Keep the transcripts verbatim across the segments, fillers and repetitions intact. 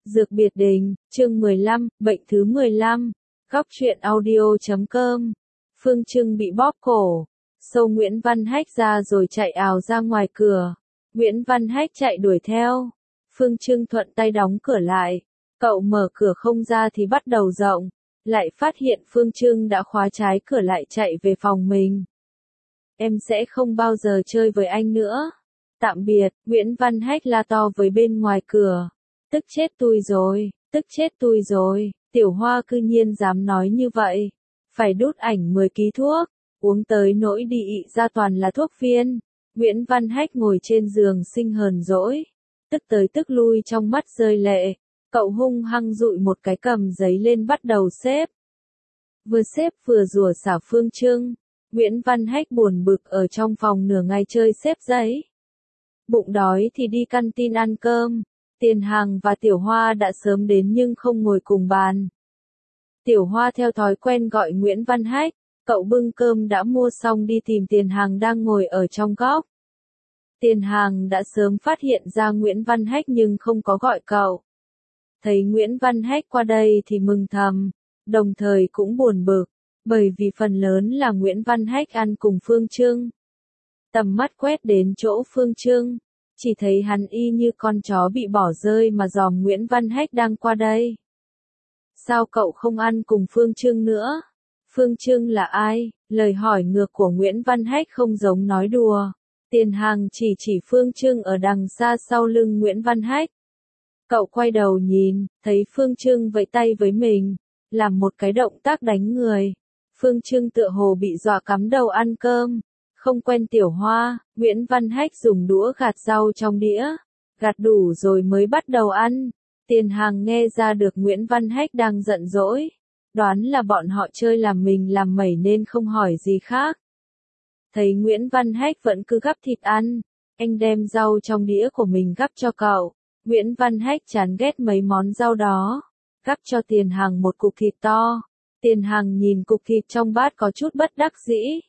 Dược biệt đình, chương mười lăm, bệnh thứ mười lăm. Góc truyện audio chấm com. Phương Trưng bị bóp cổ. Xô Nguyễn Văn Hách ra rồi chạy ào ra ngoài cửa. Nguyễn Văn Hách chạy đuổi theo. Phương Trưng thuận tay đóng cửa lại. Cậu mở cửa không ra thì bắt đầu rộng. Lại phát hiện Phương Trưng đã khóa trái cửa lại chạy về phòng mình. Em sẽ không bao giờ chơi với anh nữa. Tạm biệt, Nguyễn Văn Hách la to với bên ngoài cửa. Tức chết tui rồi, tức chết tui rồi, Tiểu Hoa cư nhiên dám nói như vậy. Phải đút ảnh mười ký thuốc, uống tới nỗi đi ị ra toàn là thuốc viên. Nguyễn Văn Hách ngồi trên giường sinh hờn dỗi. Tức tới tức lui trong mắt rơi lệ. Cậu hung hăng dụi một cái cầm giấy lên bắt đầu xếp. Vừa xếp vừa rủa xả Phương Trưng. Nguyễn Văn Hách buồn bực ở trong phòng nửa ngày chơi xếp giấy. Bụng đói thì đi căn tin ăn cơm. Tiền Hàng và Tiểu Hoa đã sớm đến nhưng không ngồi cùng bàn. Tiểu Hoa theo thói quen gọi Nguyễn Văn Hách, cậu bưng cơm đã mua xong đi tìm Tiền Hàng đang ngồi ở trong góc. Tiền Hàng đã sớm phát hiện ra Nguyễn Văn Hách nhưng không có gọi cậu. Thấy Nguyễn Văn Hách qua đây thì mừng thầm, đồng thời cũng buồn bực, bởi vì phần lớn là Nguyễn Văn Hách ăn cùng Phương Trưng. Tầm mắt quét đến chỗ Phương Trưng. Chỉ thấy hắn y như con chó bị bỏ rơi mà dòm Nguyễn Văn Hách đang qua đây. Sao cậu không ăn cùng Phương Trưng nữa? Phương Trưng là ai? Lời hỏi ngược của Nguyễn Văn Hách không giống nói đùa. Tiền Hàng chỉ chỉ Phương Trưng ở đằng xa sau lưng Nguyễn Văn Hách. Cậu quay đầu nhìn, thấy Phương Trưng vẫy tay với mình, làm một cái động tác đánh người. Phương Trưng tựa hồ bị dọa cắm đầu ăn cơm. Không quen Tiểu Hoa, Nguyễn Văn Hách dùng đũa gạt rau trong đĩa, gạt đủ rồi mới bắt đầu ăn. Tiền Hàng nghe ra được Nguyễn Văn Hách đang giận dỗi, đoán là bọn họ chơi làm mình làm mẩy nên không hỏi gì khác. Thấy Nguyễn Văn Hách vẫn cứ gắp thịt ăn, anh đem rau trong đĩa của mình gắp cho cậu. Nguyễn Văn Hách chán ghét mấy món rau đó, gắp cho Tiền Hàng một cục thịt to. Tiền Hàng nhìn cục thịt trong bát có chút bất đắc dĩ.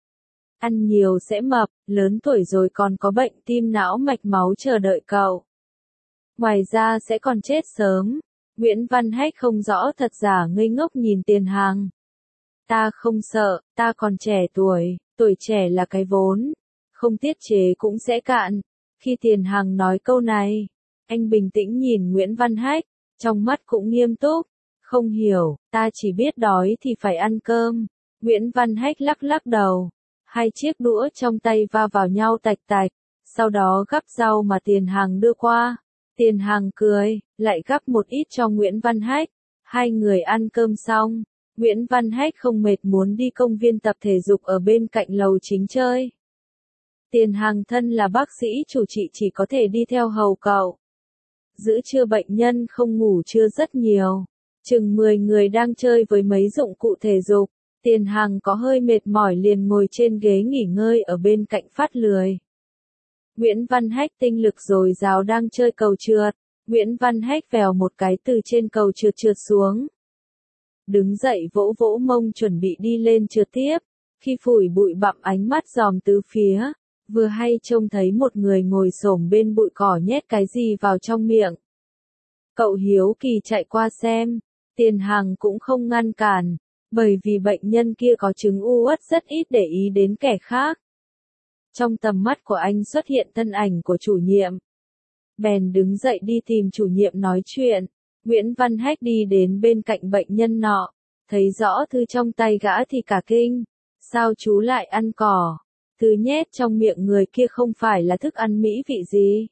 Ăn nhiều sẽ mập, lớn tuổi rồi còn có bệnh tim não mạch máu chờ đợi cậu. Ngoài ra sẽ còn chết sớm. Nguyễn Văn Hách không rõ thật giả ngây ngốc nhìn Tiền Hàng. Ta không sợ, ta còn trẻ tuổi, tuổi trẻ là cái vốn. Không tiết chế cũng sẽ cạn. Khi Tiền Hàng nói câu này, anh bình tĩnh nhìn Nguyễn Văn Hách, trong mắt cũng nghiêm túc. Không hiểu, ta chỉ biết đói thì phải ăn cơm. Nguyễn Văn Hách lắc lắc đầu. Hai chiếc đũa trong tay va vào nhau tạch tạch, sau đó gắp rau mà Tiền Hàng đưa qua. Tiền Hàng cười, lại gắp một ít cho Nguyễn Văn Hách. Hai người ăn cơm xong, Nguyễn Văn Hách không mệt muốn đi công viên tập thể dục ở bên cạnh lầu chính chơi. Tiền Hàng thân là bác sĩ chủ trị chỉ có thể đi theo hầu cậu. Giữ trưa bệnh nhân không ngủ trưa rất nhiều. Chừng mười người đang chơi với mấy dụng cụ thể dục. Tiền Hàng có hơi mệt mỏi liền ngồi trên ghế nghỉ ngơi ở bên cạnh phát lười. Nguyễn Văn Hách tinh lực dồi dào đang chơi cầu trượt. Nguyễn Văn Hách vèo một cái từ trên cầu trượt trượt xuống. Đứng dậy vỗ vỗ mông chuẩn bị đi lên trượt tiếp. Khi phủi bụi bặm ánh mắt dòm tứ phía, vừa hay trông thấy một người ngồi xổm bên bụi cỏ nhét cái gì vào trong miệng. Cậu hiếu kỳ chạy qua xem. Tiền Hàng cũng không ngăn cản. Bởi vì bệnh nhân kia có chứng u uất rất ít để ý đến kẻ khác. Trong tầm mắt của anh xuất hiện thân ảnh của chủ nhiệm. Bèn đứng dậy đi tìm chủ nhiệm nói chuyện. Nguyễn Văn Hách đi đến bên cạnh bệnh nhân nọ. Thấy rõ thư trong tay gã thì cả kinh. Sao chú lại ăn cỏ? Thứ nhét trong miệng người kia không phải là thức ăn mỹ vị gì,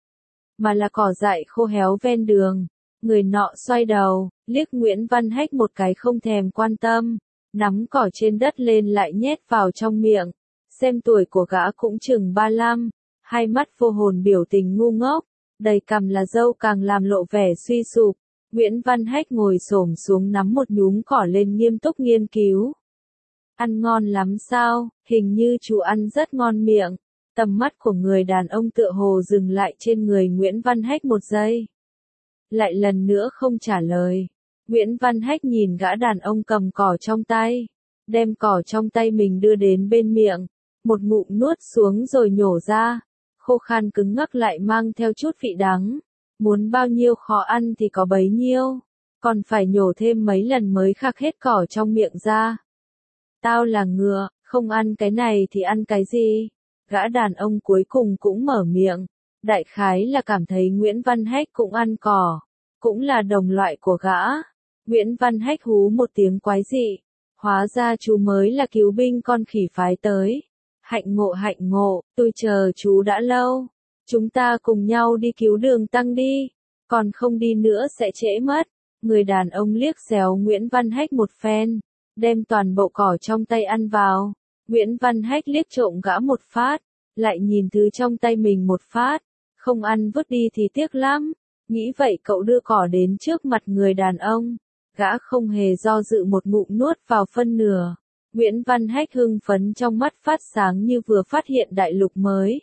mà là cỏ dại khô héo ven đường. Người nọ xoay đầu, liếc Nguyễn Văn Hách một cái không thèm quan tâm, nắm cỏ trên đất lên lại nhét vào trong miệng. Xem tuổi của gã cũng chừng ba lăm, hai mắt vô hồn biểu tình ngu ngốc, đầy cằm là râu càng làm lộ vẻ suy sụp. Nguyễn Văn Hách ngồi xổm xuống nắm một nhúm cỏ lên nghiêm túc nghiên cứu. Ăn ngon lắm sao, hình như chú ăn rất ngon miệng. Tầm mắt của người đàn ông tựa hồ dừng lại trên người Nguyễn Văn Hách một giây. Lại lần nữa không trả lời. Nguyễn Văn Hách nhìn gã đàn ông cầm cỏ trong tay, đem cỏ trong tay mình đưa đến bên miệng, một ngụm nuốt xuống rồi nhổ ra, khô khan cứng ngắc lại mang theo chút vị đắng. Muốn bao nhiêu khó ăn thì có bấy nhiêu, còn phải nhổ thêm mấy lần mới khạc hết cỏ trong miệng ra. Tao là ngựa, không ăn cái này thì ăn cái gì? Gã đàn ông cuối cùng cũng mở miệng, đại khái là cảm thấy Nguyễn Văn Hách cũng ăn cỏ, cũng là đồng loại của gã. Nguyễn Văn Hách hú một tiếng quái dị, hóa ra chú mới là cứu binh con khỉ phái tới. Hạnh ngộ hạnh ngộ, tôi chờ chú đã lâu. Chúng ta cùng nhau đi cứu Đường Tăng đi, còn không đi nữa sẽ trễ mất. Người đàn ông liếc xéo Nguyễn Văn Hách một phen, đem toàn bộ cỏ trong tay ăn vào. Nguyễn Văn Hách liếc trộm gã một phát, lại nhìn thứ trong tay mình một phát, không ăn vứt đi thì tiếc lắm. Nghĩ vậy cậu đưa cỏ đến trước mặt người đàn ông, gã không hề do dự một ngụm nuốt vào phân nửa. Nguyễn Văn Hách hưng phấn trong mắt phát sáng như vừa phát hiện đại lục mới.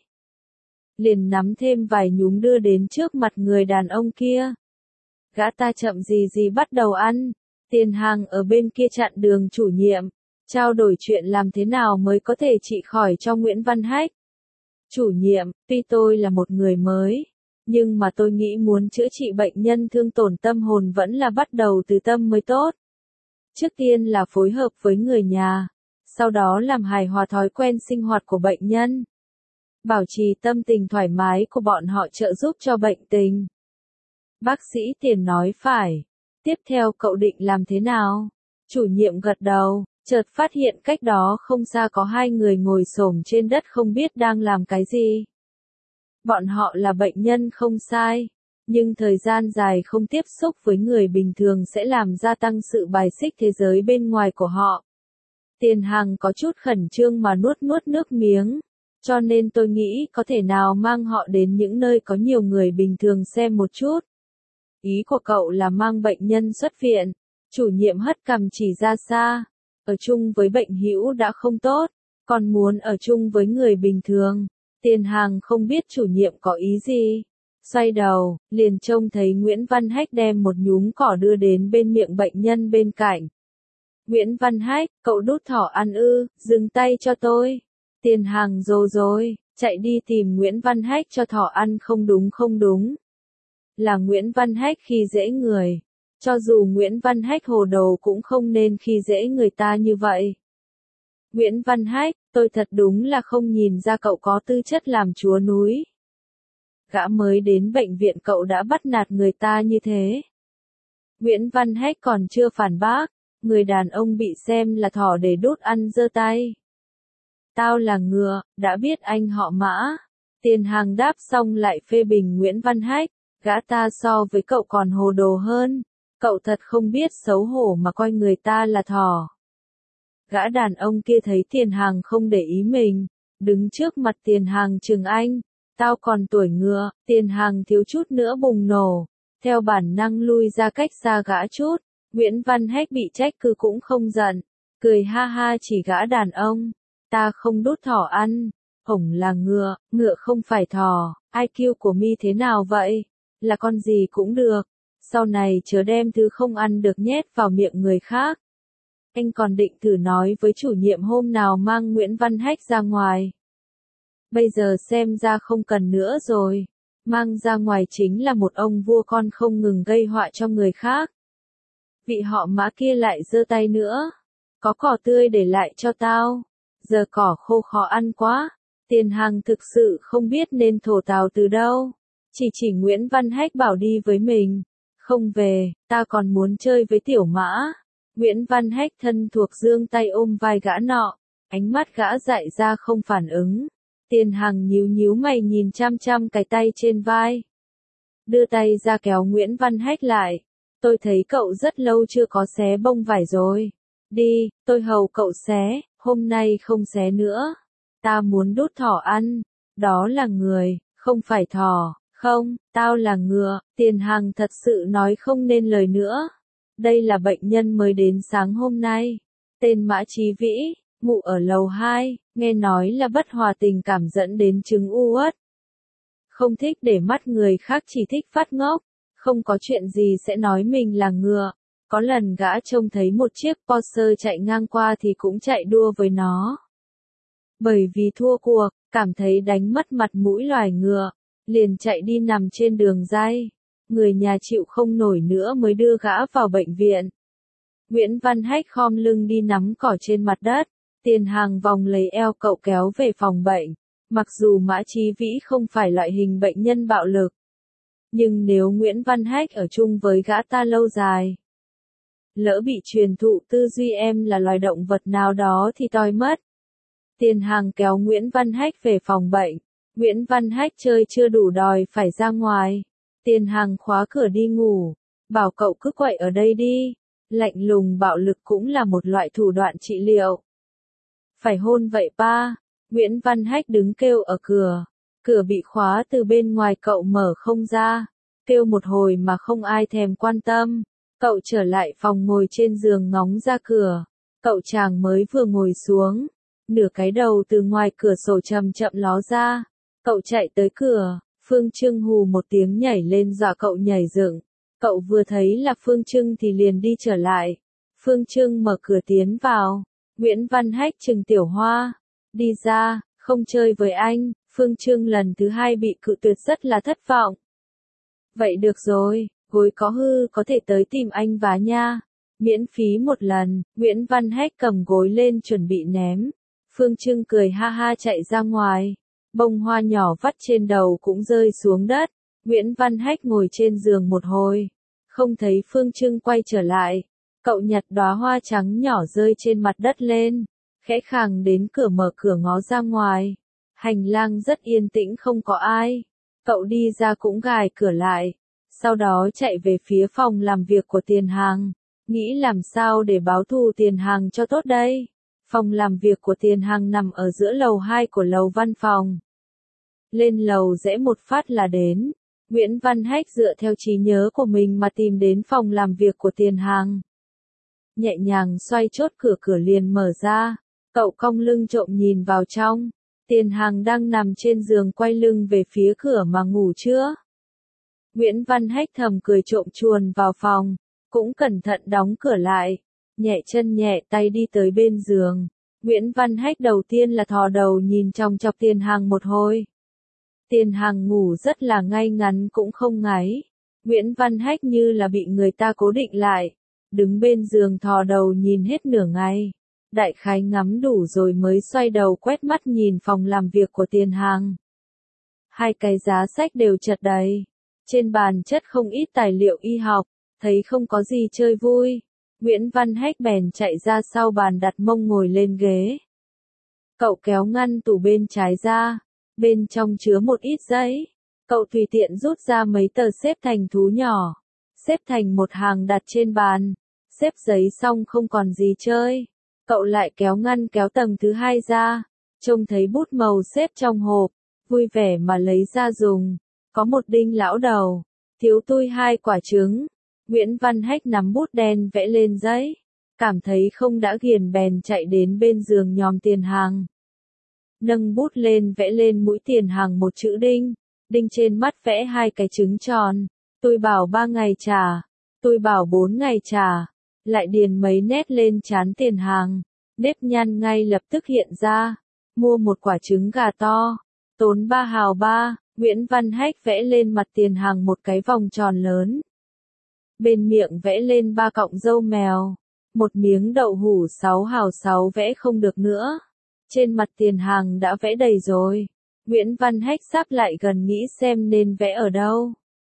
Liền nắm thêm vài nhúm đưa đến trước mặt người đàn ông kia. Gã ta chậm gì gì bắt đầu ăn, Tiền Hàng ở bên kia chặn đường chủ nhiệm, trao đổi chuyện làm thế nào mới có thể trị khỏi cho Nguyễn Văn Hách. Chủ nhiệm, tuy tôi là một người mới, nhưng mà tôi nghĩ muốn chữa trị bệnh nhân thương tổn tâm hồn vẫn là bắt đầu từ tâm mới tốt. Trước tiên là phối hợp với người nhà, sau đó làm hài hòa thói quen sinh hoạt của bệnh nhân. Bảo trì tâm tình thoải mái của bọn họ trợ giúp cho bệnh tình. Bác sĩ Tiền nói phải. Tiếp theo cậu định làm thế nào? Chủ nhiệm gật đầu, chợt phát hiện cách đó không xa có hai người ngồi xổm trên đất không biết đang làm cái gì. Bọn họ là bệnh nhân không sai, nhưng thời gian dài không tiếp xúc với người bình thường sẽ làm gia tăng sự bài xích thế giới bên ngoài của họ. Tiền Hàng có chút khẩn trương mà nuốt nuốt nước miếng, cho nên tôi nghĩ có thể nào mang họ đến những nơi có nhiều người bình thường xem một chút. Ý của cậu là mang bệnh nhân xuất viện. Chủ nhiệm hất cằm chỉ ra xa. Ở chung với bệnh hữu đã không tốt, còn muốn ở chung với người bình thường. Tiền Hàng không biết chủ nhiệm có ý gì. Xoay đầu, liền trông thấy Nguyễn Văn Hách đem một nhúm cỏ đưa đến bên miệng bệnh nhân bên cạnh. Nguyễn Văn Hách, cậu đút thỏ ăn ư, dừng tay cho tôi. Tiền Hàng rồ rồi, chạy đi tìm Nguyễn Văn Hách cho thỏ ăn. Không đúng không đúng. Là Nguyễn Văn Hách khi dễ người. Cho dù Nguyễn Văn Hách hồ đồ cũng không nên khi dễ người ta như vậy. Nguyễn Văn Hách, tôi thật đúng là không nhìn ra cậu có tư chất làm chúa núi. Gã mới đến bệnh viện cậu đã bắt nạt người ta như thế. Nguyễn Văn Hách còn chưa phản bác, người đàn ông bị xem là thỏ để đút ăn giơ tay. Tao là ngựa, đã biết anh họ Mã. Tiền Hàng đáp xong lại phê bình Nguyễn Văn Hách, gã ta so với cậu còn hồ đồ hơn. Cậu thật không biết xấu hổ mà coi người ta là thỏ. Gã đàn ông kia thấy Tiền Hàng không để ý mình, đứng trước mặt Tiền Hàng trừng anh. Tao còn tuổi ngựa. Tiền Hàng thiếu chút nữa bùng nổ, theo bản năng lui ra cách xa gã chút. Nguyễn Văn Hách bị trách cứ cũng không giận, cười ha ha chỉ gã đàn ông. Ta không đút thỏ ăn, hổng là ngựa, ngựa không phải thỏ. i kiu của mi thế nào vậy? Là con gì cũng được. Sau này chớ đem thứ không ăn được nhét vào miệng người khác. Anh còn định thử nói với chủ nhiệm hôm nào mang Nguyễn Văn Hách ra ngoài. Bây giờ xem ra không cần nữa rồi. Mang ra ngoài chính là một ông vua con không ngừng gây họa cho người khác. Vị họ Mã kia lại giơ tay nữa. Có cỏ tươi để lại cho tao. Giờ cỏ khô khó ăn quá. Tiền Hàng thực sự không biết nên thổ tào từ đâu. Chỉ chỉ Nguyễn Văn Hách bảo đi với mình. Không về, ta còn muốn chơi với tiểu Mã. Nguyễn Văn Hách thân thuộc giương tay ôm vai gã nọ. Ánh mắt gã dại ra không phản ứng. Tiền Hàng nhíu nhíu mày nhìn chăm chăm cái tay trên vai. Đưa tay ra kéo Nguyễn Văn Hách lại. Tôi thấy cậu rất lâu chưa có xé bông vải rồi. Đi, tôi hầu cậu xé, hôm nay không xé nữa. Ta muốn đút thỏ ăn. Đó là người, không phải thỏ. Không, tao là ngựa. Tiền Hàng thật sự nói không nên lời nữa. Đây là bệnh nhân mới đến sáng hôm nay. Tên Mã Chí Vĩ, ngụ ở lầu hai, nghe nói là bất hòa tình cảm dẫn đến chứng u uất. Không thích để mắt người khác, chỉ thích phát ngốc. Không có chuyện gì sẽ nói mình là ngựa. Có lần gã trông thấy một chiếc Porsche chạy ngang qua thì cũng chạy đua với nó. Bởi vì thua cuộc, cảm thấy đánh mất mặt mũi loài ngựa, liền chạy đi nằm trên đường ray. Người nhà chịu không nổi nữa mới đưa gã vào bệnh viện. Nguyễn Văn Hách khom lưng đi nắm cỏ trên mặt đất, Tiền Hàng vòng lấy eo cậu kéo về phòng bệnh. Mặc dù Mã Chí Vĩ không phải loại hình bệnh nhân bạo lực, nhưng nếu Nguyễn Văn Hách ở chung với gã ta lâu dài, lỡ bị truyền thụ tư duy em là loài động vật nào đó thì toi mất. Tiền Hàng kéo Nguyễn Văn Hách về phòng bệnh. Nguyễn Văn Hách chơi chưa đủ đòi phải ra ngoài. Tiền Hàng khóa cửa đi ngủ, bảo cậu cứ quậy ở đây đi. Lạnh lùng bạo lực cũng là một loại thủ đoạn trị liệu. Phải hôn vậy ba? Nguyễn Văn Hách đứng kêu ở cửa. Cửa bị khóa từ bên ngoài, cậu mở không ra. Kêu một hồi mà không ai thèm quan tâm. Cậu trở lại phòng ngồi trên giường ngóng ra cửa. Cậu chàng mới vừa ngồi xuống, nửa cái đầu từ ngoài cửa sổ chậm chậm ló ra. Cậu chạy tới cửa, Phương Trưng hù một tiếng nhảy lên dọa cậu nhảy dựng. Cậu vừa thấy là Phương Trưng thì liền đi trở lại. Phương Trưng mở cửa tiến vào. Nguyễn Văn Hách trừng Tiểu Hoa. Đi ra, không chơi với anh. Phương Trưng lần thứ hai bị cự tuyệt rất là thất vọng. Vậy được rồi, gối có hư có thể tới tìm anh vá nha. Miễn phí một lần. Nguyễn Văn Hách cầm gối lên chuẩn bị ném. Phương Trưng cười ha ha chạy ra ngoài. Bông hoa nhỏ vắt trên đầu cũng rơi xuống đất. Nguyễn Văn Hách ngồi trên giường một hồi, không thấy Phương Trưng quay trở lại. Cậu nhặt đóa hoa trắng nhỏ rơi trên mặt đất lên, khẽ khàng đến cửa mở cửa ngó ra ngoài. Hành lang rất yên tĩnh không có ai. Cậu đi ra cũng gài cửa lại, sau đó chạy về phía phòng làm việc của Tiền Hàng. Nghĩ làm sao để báo thù Tiền Hàng cho tốt đây. Phòng làm việc của Tiền Hàng nằm ở giữa lầu hai của lầu văn phòng. Lên lầu rẽ một phát là đến. Nguyễn Văn Hách dựa theo trí nhớ của mình mà tìm đến phòng làm việc của Tiền Hàng. Nhẹ nhàng xoay chốt cửa, cửa liền mở ra. Cậu cong lưng trộm nhìn vào trong. Tiền Hàng đang nằm trên giường quay lưng về phía cửa mà ngủ chưa. Nguyễn Văn Hách thầm cười trộm chuồn vào phòng, cũng cẩn thận đóng cửa lại. Nhẹ chân nhẹ tay đi tới bên giường. Nguyễn Văn Hách đầu tiên là thò đầu nhìn chòng chọc Tiền Hàng một hồi. Tiền Hàng ngủ rất là ngay ngắn cũng không ngáy. Nguyễn Văn Hách như là bị người ta cố định lại. Đứng bên giường thò đầu nhìn hết nửa ngày. Đại khái ngắm đủ rồi mới xoay đầu quét mắt nhìn phòng làm việc của Tiền Hàng. Hai cái giá sách đều chật đầy. Trên bàn chất không ít tài liệu y học. Thấy không có gì chơi vui, Nguyễn Văn Hách bèn chạy ra sau bàn đặt mông ngồi lên ghế. Cậu kéo ngăn tủ bên trái ra. Bên trong chứa một ít giấy. Cậu tùy tiện rút ra mấy tờ xếp thành thú nhỏ. Xếp thành một hàng đặt trên bàn. Xếp giấy xong không còn gì chơi. Cậu lại kéo ngăn kéo tầng thứ hai ra. Trông thấy bút màu xếp trong hộp. Vui vẻ mà lấy ra dùng. Có một đinh lão đầu. Thiếu tui hai quả trứng. Nguyễn Văn Hách nắm bút đen vẽ lên giấy. Cảm thấy không đã ghiền bèn chạy đến bên giường nhòm Tiền Hàng. Nâng bút lên vẽ lên mũi Tiền Hàng một chữ đinh. Đinh trên mắt vẽ hai cái trứng tròn. Tôi bảo ba ngày trả. Tôi bảo bốn ngày trả. Lại điền mấy nét lên trán Tiền Hàng. Nếp nhăn ngay lập tức hiện ra. Mua một quả trứng gà to. Tốn ba hào ba. Nguyễn Văn Hách vẽ lên mặt Tiền Hàng một cái vòng tròn lớn. Bên miệng vẽ lên ba cọng râu mèo. Một miếng đậu hũ sáu hào sáu vẽ không được nữa. Trên mặt Tiền Hàng đã vẽ đầy rồi. Nguyễn Văn Hách sắp lại gần nghĩ xem nên vẽ ở đâu.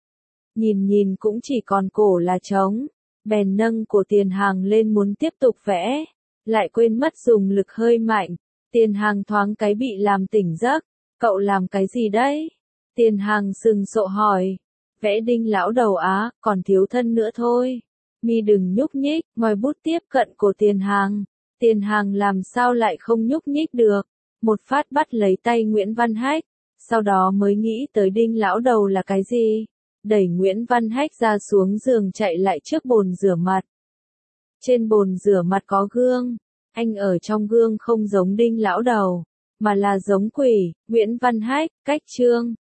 Nhìn nhìn cũng chỉ còn cổ là trống. Bèn nâng cổ Tiền Hàng lên muốn tiếp tục vẽ. Lại quên mất dùng lực hơi mạnh. Tiền Hàng thoáng cái bị làm tỉnh giấc. Cậu làm cái gì đấy? Tiền Hàng sừng sộ hỏi. Vẽ đinh lão đầu á, còn thiếu thân nữa thôi. Mi đừng nhúc nhích, ngòi bút tiếp cận cổ Tiền Hàng. Tiền Hàng làm sao lại không nhúc nhích được. Một phát bắt lấy tay Nguyễn Văn Hách. Sau đó mới nghĩ tới đinh lão đầu là cái gì. Đẩy Nguyễn Văn Hách ra xuống giường chạy lại trước bồn rửa mặt. Trên bồn rửa mặt có gương. Anh ở trong gương không giống đinh lão đầu, mà là giống quỷ. Nguyễn Văn Hách, cách chương.